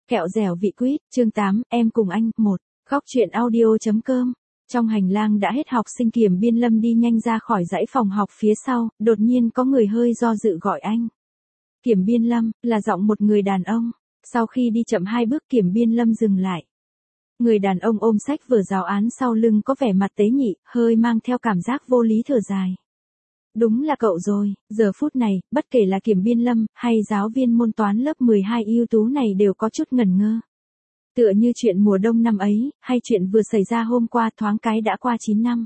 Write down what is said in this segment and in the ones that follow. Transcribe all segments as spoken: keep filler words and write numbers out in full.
Kẹo dẻo vị quýt, chương tám, em cùng anh, một. Góc truyện audio.com. Trong hành lang đã hết học sinh Kiểm Biên Lâm đi nhanh ra khỏi dãy phòng học phía sau, đột nhiên có người hơi do dự gọi anh. Kiểm Biên Lâm, là giọng một người đàn ông. Sau khi đi chậm hai bước Kiểm Biên Lâm dừng lại. Người đàn ông ôm sách vở giáo án sau lưng có vẻ mặt tế nhị, hơi mang theo cảm giác vô lý thở dài. Đúng là cậu rồi, giờ phút này, bất kể là Kiểm Biên Lâm, hay giáo viên môn toán lớp mười hai ưu tú này đều có chút ngẩn ngơ. Tựa như chuyện mùa đông năm ấy, hay chuyện vừa xảy ra hôm qua thoáng cái đã qua chín năm.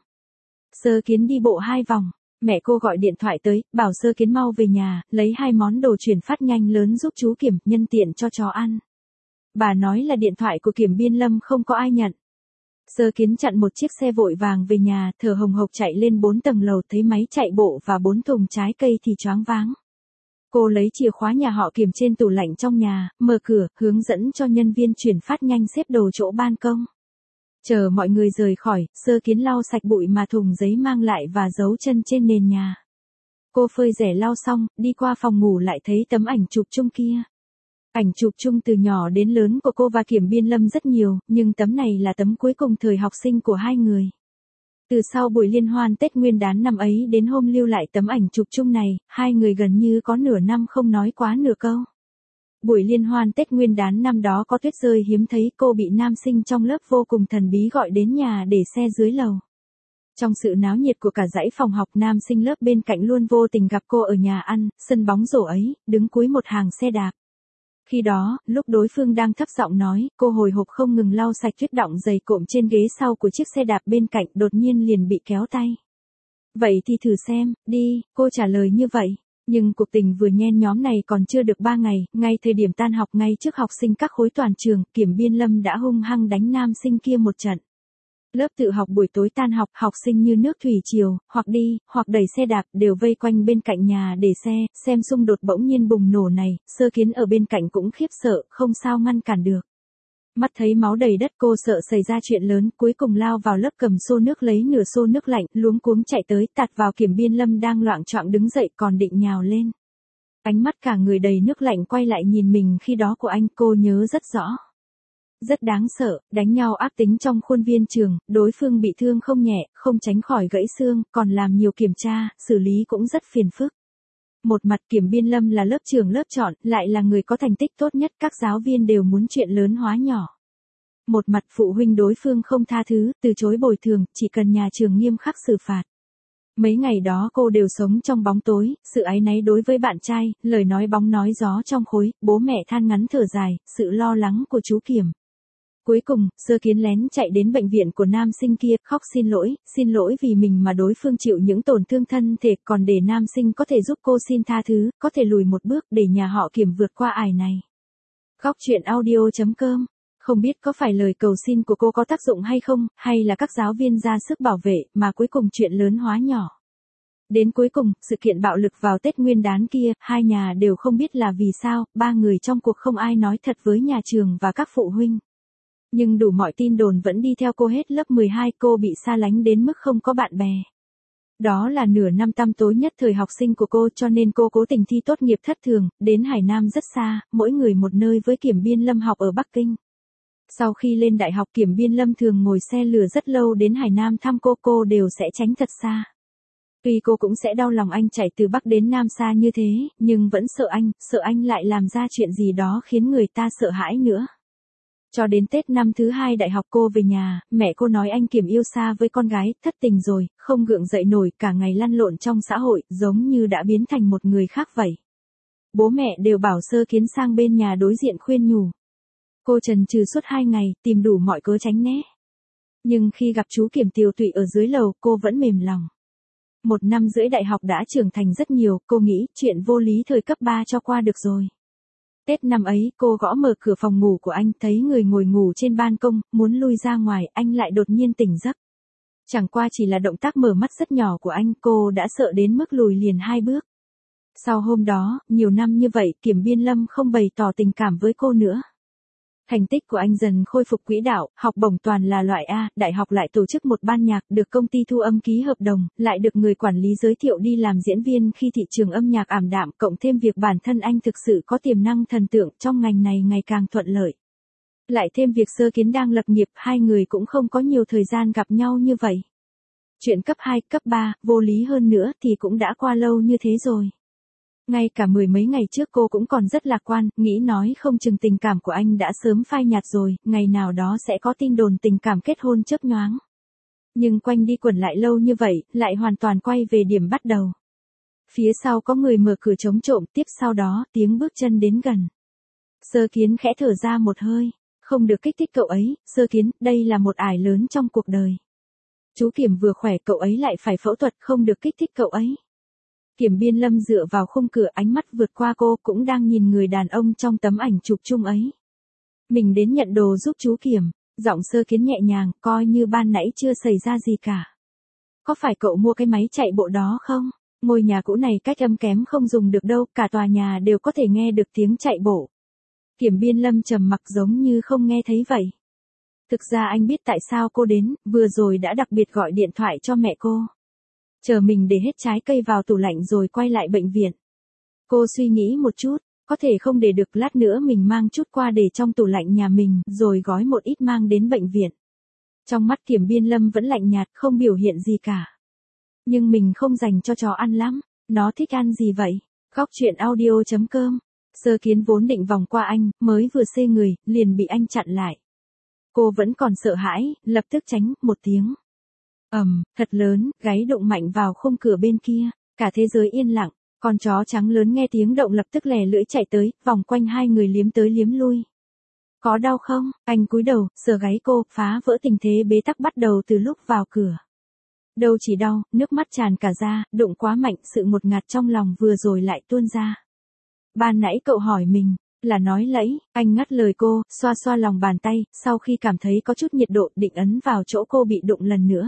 Sơ Kiến đi bộ hai vòng, mẹ cô gọi điện thoại tới, bảo Sơ Kiến mau về nhà, lấy hai món đồ chuyển phát nhanh lớn giúp chú Kiểm, nhân tiện cho chó ăn. Bà nói là điện thoại của Kiểm Biên Lâm không có ai nhận. Sơ Kiến chặn một chiếc xe vội vàng về nhà, thở hồng hộc chạy lên bốn tầng lầu, thấy máy chạy bộ và bốn thùng trái cây thì choáng váng. Cô lấy chìa khóa nhà họ Kiểm trên tủ lạnh trong nhà, mở cửa, hướng dẫn cho nhân viên chuyển phát nhanh xếp đồ chỗ ban công. Chờ mọi người rời khỏi, Sơ Kiến lau sạch bụi mà thùng giấy mang lại và giấu chân trên nền nhà. Cô phơi rẻ lau xong, đi qua phòng ngủ lại thấy tấm ảnh chụp chung kia. Ảnh chụp chung từ nhỏ đến lớn của cô và Kiểm Biên Lâm rất nhiều, nhưng tấm này là tấm cuối cùng thời học sinh của hai người. Từ sau buổi liên hoan Tết Nguyên đán năm ấy đến hôm lưu lại tấm ảnh chụp chung này, hai người gần như có nửa năm không nói quá nửa câu. Buổi liên hoan Tết Nguyên đán năm đó có tuyết rơi hiếm thấy, cô bị nam sinh trong lớp vô cùng thần bí gọi đến nhà để xe dưới lầu. Trong sự náo nhiệt của cả dãy phòng học, nam sinh lớp bên cạnh luôn vô tình gặp cô ở nhà ăn, sân bóng rổ ấy, đứng cuối một hàng xe đạp. Khi đó, lúc đối phương đang thấp giọng nói, cô hồi hộp không ngừng lau sạch tuyết đọng dày cộm trên ghế sau của chiếc xe đạp bên cạnh, đột nhiên liền bị kéo tay. Vậy thì thử xem, đi, cô trả lời như vậy. Nhưng cuộc tình vừa nhen nhóm này còn chưa được ba ngày, ngay thời điểm tan học ngay trước học sinh các khối toàn trường, Kiểm Biên Lâm đã hung hăng đánh nam sinh kia một trận. Lớp tự học buổi tối tan học, học sinh như nước thủy triều, hoặc đi, hoặc đẩy xe đạp, đều vây quanh bên cạnh nhà để xe, xem xung đột bỗng nhiên bùng nổ này, Sơ Kiến ở bên cạnh cũng khiếp sợ, không sao ngăn cản được. Mắt thấy máu đầy đất, cô sợ xảy ra chuyện lớn, cuối cùng lao vào lớp cầm xô nước lấy nửa xô nước lạnh, luống cuống chạy tới, tạt vào Kiểm Biên Lâm đang loạng choạng đứng dậy còn định nhào lên. Ánh mắt cả người đầy nước lạnh quay lại nhìn mình khi đó của anh, cô nhớ rất rõ. Rất đáng sợ, đánh nhau ác tính trong khuôn viên trường, đối phương bị thương không nhẹ, không tránh khỏi gãy xương, còn làm nhiều kiểm tra, xử lý cũng rất phiền phức. Một mặt Kiểm Biên Lâm là lớp trưởng lớp chọn, lại là người có thành tích tốt nhất, các giáo viên đều muốn chuyện lớn hóa nhỏ. Một mặt phụ huynh đối phương không tha thứ, từ chối bồi thường, chỉ cần nhà trường nghiêm khắc xử phạt. Mấy ngày đó cô đều sống trong bóng tối, sự áy náy đối với bạn trai, lời nói bóng nói gió trong khối, bố mẹ than ngắn thở dài, sự lo lắng của chú Kiểm. Cuối cùng, Sơ Kiến lén chạy đến bệnh viện của nam sinh kia, khóc xin lỗi, xin lỗi vì mình mà đối phương chịu những tổn thương thân thể, còn để nam sinh có thể giúp cô xin tha thứ, có thể lùi một bước để nhà họ Kiểm vượt qua ải này. Góc truyện audio.com. Không biết có phải lời cầu xin của cô có tác dụng hay không, hay là các giáo viên ra sức bảo vệ, mà cuối cùng chuyện lớn hóa nhỏ. Đến cuối cùng, sự kiện bạo lực vào Tết Nguyên đán kia, hai nhà đều không biết là vì sao, ba người trong cuộc không ai nói thật với nhà trường và các phụ huynh. Nhưng đủ mọi tin đồn vẫn đi theo cô hết lớp mười hai, cô bị xa lánh đến mức không có bạn bè. Đó là nửa năm tăm tối nhất thời học sinh của cô, cho nên cô cố tình thi tốt nghiệp thất thường, đến Hải Nam rất xa, mỗi người một nơi với Kiểm Biên Lâm học ở Bắc Kinh. Sau khi lên đại học, Kiểm Biên Lâm thường ngồi xe lửa rất lâu đến Hải Nam thăm cô, cô đều sẽ tránh thật xa. Tuy cô cũng sẽ đau lòng anh chạy từ Bắc đến Nam xa như thế, nhưng vẫn sợ anh, sợ anh lại làm ra chuyện gì đó khiến người ta sợ hãi nữa. Cho đến Tết năm thứ hai đại học cô về nhà, mẹ cô nói anh Kiểm yêu xa với con gái, thất tình rồi, không gượng dậy nổi, cả ngày lăn lộn trong xã hội, giống như đã biến thành một người khác vậy. Bố mẹ đều bảo Sơ Kiến sang bên nhà đối diện khuyên nhủ. Cô chần chừ suốt hai ngày, tìm đủ mọi cớ tránh né. Nhưng khi gặp chú Kiểm tiều tụy ở dưới lầu, cô vẫn mềm lòng. Một năm rưỡi đại học đã trưởng thành rất nhiều, cô nghĩ chuyện vô lý thời cấp ba cho qua được rồi. Tết năm ấy, cô gõ mở cửa phòng ngủ của anh, thấy người ngồi ngủ trên ban công, muốn lui ra ngoài, anh lại đột nhiên tỉnh giấc. Chẳng qua chỉ là động tác mở mắt rất nhỏ của anh, cô đã sợ đến mức lùi liền hai bước. Sau hôm đó, nhiều năm như vậy, Kiểm Biên Lâm không bày tỏ tình cảm với cô nữa. Thành tích của anh dần khôi phục quỹ đạo, học bổng toàn là loại A, đại học lại tổ chức một ban nhạc, được công ty thu âm ký hợp đồng, lại được người quản lý giới thiệu đi làm diễn viên khi thị trường âm nhạc ảm đạm, cộng thêm việc bản thân anh thực sự có tiềm năng thần tượng trong ngành này ngày càng thuận lợi. Lại thêm việc Sơ Kiến đang lập nghiệp, hai người cũng không có nhiều thời gian gặp nhau như vậy. Chuyện cấp hai, cấp ba, vô lý hơn nữa thì cũng đã qua lâu như thế rồi. Ngay cả mười mấy ngày trước cô cũng còn rất lạc quan, nghĩ nói không chừng tình cảm của anh đã sớm phai nhạt rồi, ngày nào đó sẽ có tin đồn tình cảm kết hôn chớp nhoáng. Nhưng quanh đi quẩn lại lâu như vậy, lại hoàn toàn quay về điểm bắt đầu. Phía sau có người mở cửa chống trộm, tiếp sau đó tiếng bước chân đến gần. Sơ Kiến khẽ thở ra một hơi, không được kích thích cậu ấy, Sơ Kiến, đây là một ải lớn trong cuộc đời. Chú Kiểm vừa khỏe cậu ấy lại phải phẫu thuật, không được kích thích cậu ấy. Kiểm Biên Lâm dựa vào khung cửa, ánh mắt vượt qua cô, cũng đang nhìn người đàn ông trong tấm ảnh chụp chung ấy. Mình đến nhận đồ giúp chú Kiểm, giọng Sơ Kiến nhẹ nhàng, coi như ban nãy chưa xảy ra gì cả. Có phải cậu mua cái máy chạy bộ đó không? Ngôi nhà cũ này cách âm kém không dùng được đâu, cả tòa nhà đều có thể nghe được tiếng chạy bộ. Kiểm Biên Lâm trầm mặc giống như không nghe thấy vậy. Thực ra anh biết tại sao cô đến, vừa rồi đã đặc biệt gọi điện thoại cho mẹ cô. Chờ mình để hết trái cây vào tủ lạnh rồi quay lại bệnh viện. Cô suy nghĩ một chút, có thể không để được, lát nữa mình mang chút qua để trong tủ lạnh nhà mình, rồi gói một ít mang đến bệnh viện. Trong mắt Kiểm Biên Lâm vẫn lạnh nhạt, không biểu hiện gì cả. Nhưng mình không dành cho chó ăn lắm, nó thích ăn gì vậy? Góc truyện audio chấm com. Sơ Kiến vốn định vòng qua anh, mới vừa xê người, liền bị anh chặn lại. Cô vẫn còn sợ hãi, lập tức tránh, một tiếng. Ầm, thật lớn, gáy đụng mạnh vào khung cửa bên kia, cả thế giới yên lặng, con chó trắng lớn nghe tiếng động lập tức lè lưỡi chạy tới, vòng quanh hai người liếm tới liếm lui. Có đau không? Anh cúi đầu, sờ gáy cô, phá vỡ tình thế bế tắc bắt đầu từ lúc vào cửa. Đâu chỉ đau, nước mắt tràn cả ra, đụng quá mạnh, sự ngột ngạt trong lòng vừa rồi lại tuôn ra. Ban nãy cậu hỏi mình, là nói lẫy, anh ngắt lời cô, xoa xoa lòng bàn tay, sau khi cảm thấy có chút nhiệt độ định ấn vào chỗ cô bị đụng lần nữa.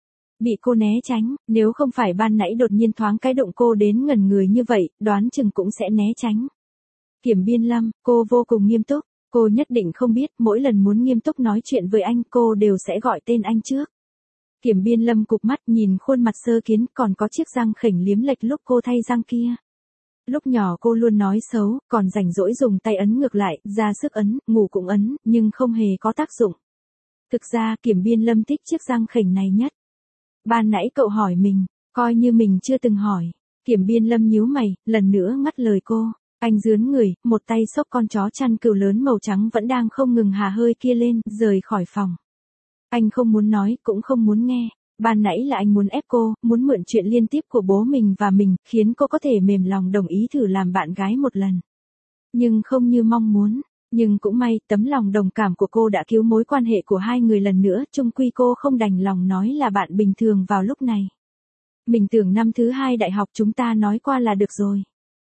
Bị cô né tránh, nếu không phải ban nãy đột nhiên thoáng cái đụng cô đến ngẩn người như vậy, đoán chừng cũng sẽ né tránh. Kiểm Biên Lâm, cô vô cùng nghiêm túc, cô nhất định không biết mỗi lần muốn nghiêm túc nói chuyện với anh cô đều sẽ gọi tên anh trước. Kiểm Biên Lâm cụp mắt nhìn khuôn mặt Sơ Kiến còn có chiếc răng khểnh liếm lệch lúc cô thay răng kia. Lúc nhỏ cô luôn nói xấu, còn rảnh rỗi dùng tay ấn ngược lại, ra sức ấn, ngủ cũng ấn, nhưng không hề có tác dụng. Thực ra Kiểm Biên Lâm thích chiếc răng khểnh này nhất. Ban nãy cậu hỏi mình, coi như mình chưa từng hỏi. Kiểm Biên Lâm nhíu mày, lần nữa ngắt lời cô. Anh dướn người, một tay xốc con chó chăn cừu lớn màu trắng vẫn đang không ngừng hà hơi kia lên, rời khỏi phòng. Anh không muốn nói, cũng không muốn nghe. Ban nãy là anh muốn ép cô, muốn mượn chuyện liên tiếp của bố mình và mình, khiến cô có thể mềm lòng đồng ý thử làm bạn gái một lần. Nhưng không như mong muốn. Nhưng cũng may, tấm lòng đồng cảm của cô đã cứu mối quan hệ của hai người lần nữa, chung quy cô không đành lòng nói là bạn bình thường vào lúc này. Mình tưởng năm thứ hai đại học chúng ta nói qua là được rồi.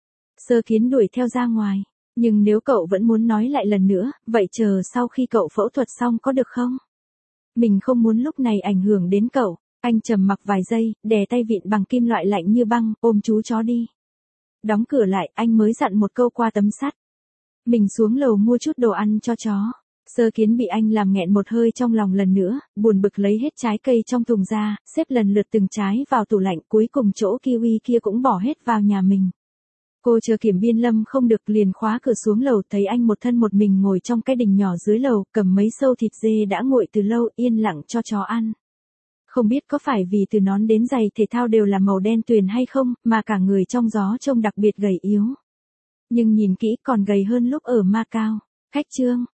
Sơ Kiến đuổi theo ra ngoài. Nhưng nếu cậu vẫn muốn nói lại lần nữa, vậy chờ sau khi cậu phẫu thuật xong có được không? Mình không muốn lúc này ảnh hưởng đến cậu. Anh trầm mặc vài giây, đè tay vịn bằng kim loại lạnh như băng, ôm chú chó đi. Đóng cửa lại, anh mới dặn một câu qua tấm sắt. Mình xuống lầu mua chút đồ ăn cho chó. Sơ Kiến bị anh làm nghẹn một hơi trong lòng lần nữa, buồn bực lấy hết trái cây trong thùng ra, xếp lần lượt từng trái vào tủ lạnh, cuối cùng chỗ kiwi kia cũng bỏ hết vào nhà mình. Cô chờ Kiểm Biên Lâm không được liền khóa cửa xuống lầu, thấy anh một thân một mình ngồi trong cái đình nhỏ dưới lầu, cầm mấy sâu thịt dê đã nguội từ lâu, yên lặng cho chó ăn. Không biết có phải vì từ nón đến giày thể thao đều là màu đen tuyền hay không, mà cả người trong gió trông đặc biệt gầy yếu. Nhưng nhìn kỹ còn gầy hơn lúc ở Macau. Khách trương,